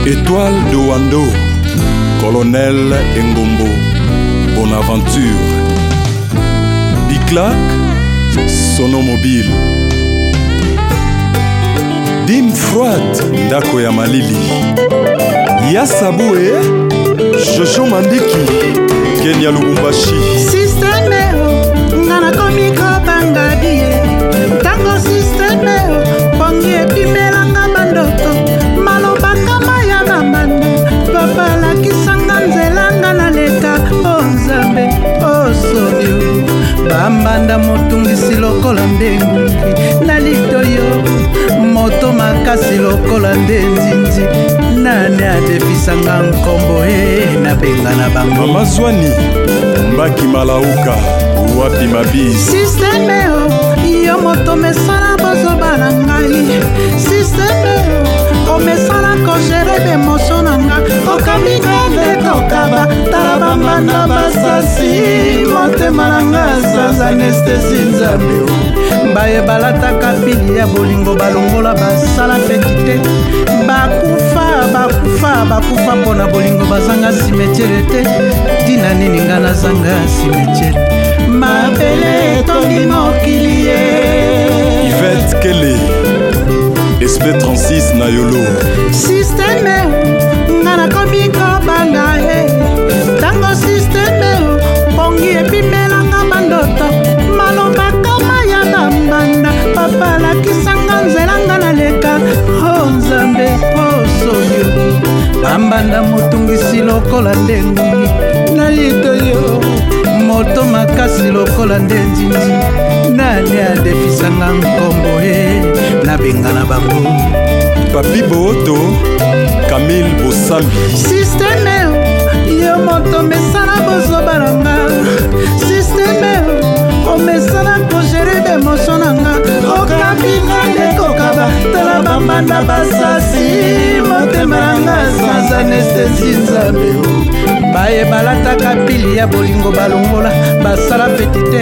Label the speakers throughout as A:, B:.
A: Étoile de Wando, Colonel Engombo, Bonaventure, Biclac, Sonomobile, Dim Froide, Ndako ya Malili, Yasaboué, Jojo Mandiki, Kenya Lubumbashi.
B: Systemeo, ngana komiko bangabie, tango systemeo, pongi epimelanga bandoto, malobaka maya na mando, papa la kisanga nzelanga na leka, o Nzambe, o Sodio, bambanda motungisi lokola ndengungi, na litoyo, moto makasi lokola ndenzinzi, nani adefisanga nkombo na benga na bango.
A: Mama Zwani, Mbaki Malauka, wapi mabi.
B: Systemeo, yo moto mesala bozoba na ngai. Systemeo, o mesala kogere bemosio na nga. Okabika nde tokaba, tala bambanda basasi, motema na nga sanza anestesi Nzambe. Baye balataka pili ya bolingo balongola basala fetite. Bakufa pona bolingo bazanga simetiere te. Tina nini nga nazanga simetiere. Mabele tongi mokili ye.
A: Yvette Kele, SP36 na Yolo.
B: Systeme nga nakomi kobanga ye. Tango systeme pongi epimelanga bandoto. Malobaka maya na mbanda. Papa lakisanga nzelanga na leka. O Nzambe o Sodio, bambanda motungisi lokola ndengungi, na litoyo moto makasi lokola ndenzinzi, nani adefisanga nkombo na benga na bango.
A: Papi Booto, Camille Bosambi.
B: Systemeo, yo moto mesala bozoba na nga. Systemeo, o mesala kogere bemosio na nga. Okabinga nde kokaba, tala bambanda basasi, motema na nga sanza anestesi Nzambe. Baye balataka pili ya bolingo balongola basala petite.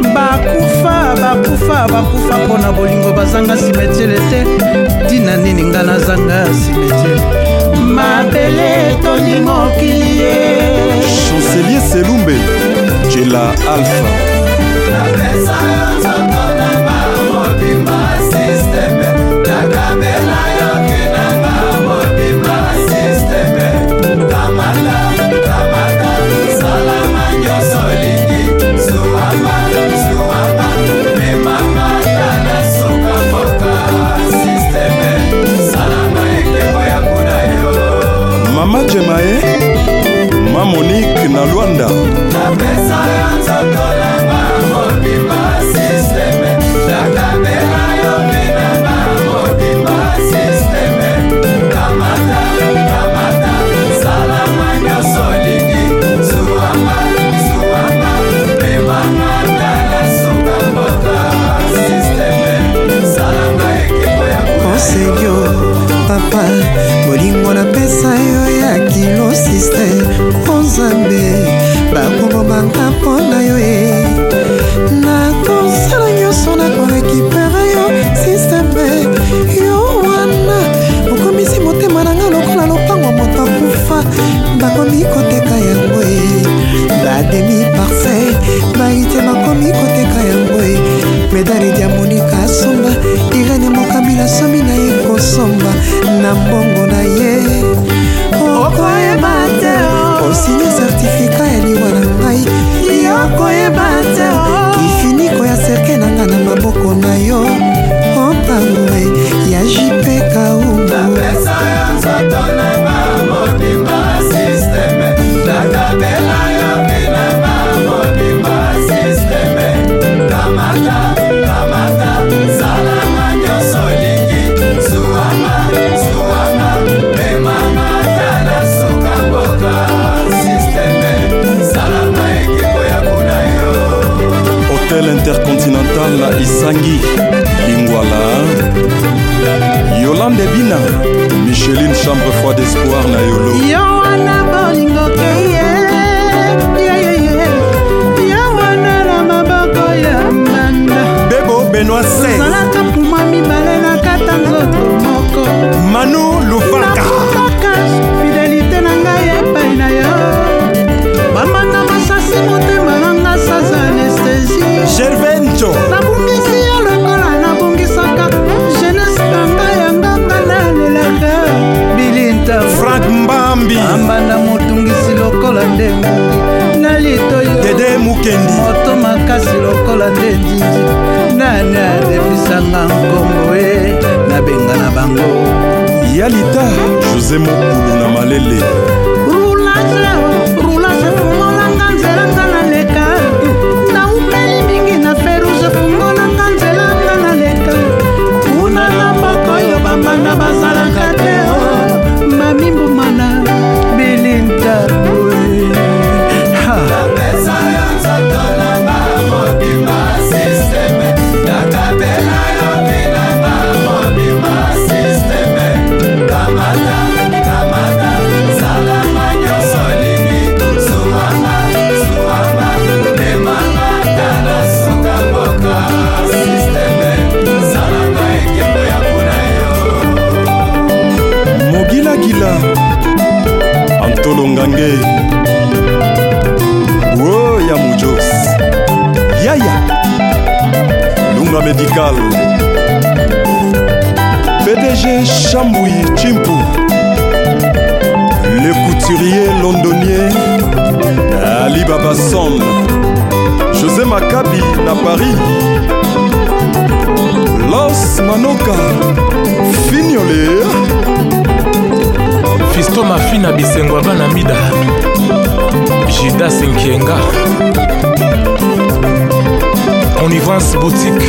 B: Bakufa pona bolingo bazanga simetiere te. Tina nini nga nazanga simetiere. Mabele toni mokili ye.
A: Chancelier Selumbe, Jela Alpha. Mama Jemae, Ma Monique na Luanda.
C: Papa, bolingo na pesa yo ya kilo system. O Nzambe, bakomo banga pona yo na kosala nyonso na korekipere yo system. Yo wana okomisi motema na nga lokola lopango moto akufa. Bakomi koteka yango bademi parcel baite bakomi koteka yango medali dia Monika Somba Irene Mokamila somi na ye kosomba na mbongo na ye. Okoyeba te osinye certificat ya liwa na ngai. Okoyeba te ifiniko ya serke na nga na maboko na yo. Otango ya JP Kaumbu.
A: Hôtel Intercontinental na Isangi, Lingwala. Yolande Bina, Micheline Chambre Froide d'Espoir na Yolo.
B: Yo wana bolingo keye, yo wana na maboko ya mbanda.
A: Bebo Benoît XVI.
B: Zalaka puma mibale na kata nzoto moko.
A: Manu Lufaka.
B: Na
A: Yalita José Mokulu na Malele.
B: Roulage fungolanga nzela nga naleka na upeli mingi na ferouge fungolanga nzela nga naleka kuna na bakoyo bambanda bazalaka te mamimbumana belinta
A: Antolo Ngange Wo ya Mujos Yaya Lunga Medical PDG Chamboui Chimpu Le couturier londonien Ali Baba Son José Maccabi na Paris Los Manoka Fignolé
D: Fisto Mafina Bisengwa Bana Mida Jida Senkienga Onivance Boutique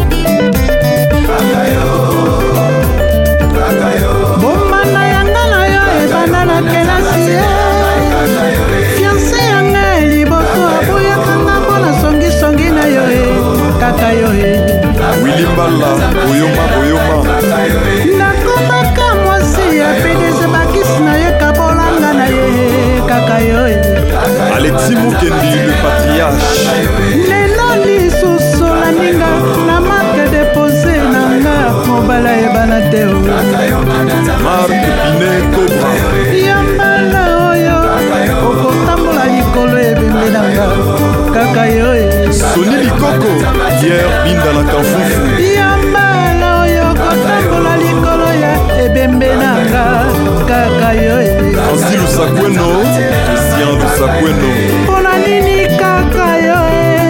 B: Bomana yanga na yo ebanda na kelasi fiancé yanga liboso aboyakanga mpona songisongi na yo kaka yo
A: Willy Mbala Boyoma
B: nakomaka mwasi ya PDG bakisi na ye kabolanga na ye kaka yo
A: Alexis Mukendi le patriarche
B: lelo lisusu na ninga na marque déposé nanga mobala yebana te
A: Marc Pinet Cobra
B: yambala oyo okotambola likolo ebembe nanga kaka yo
A: Soni Likoko Pierre Binda na Kanfufu
B: yambala oyo okotambola likolo ya ebembe nanga kaka yo
A: Ansi Lusakweno Christian Lusakweno
B: mpona nini kaka yo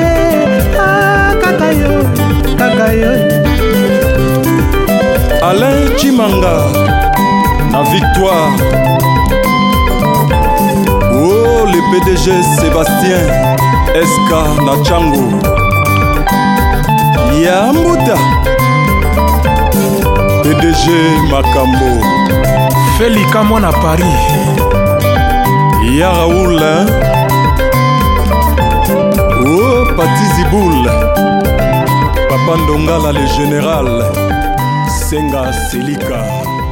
B: kaka yo kaka yo
A: Alain Chimanga na Victoire Oh le PDG Sébastien SK na Chango Yambuta PDG Makambo
D: Felika Mwana Paris
A: Ya Raoul Oh Pati Ziboul Papa Ndongala le général Senga Selika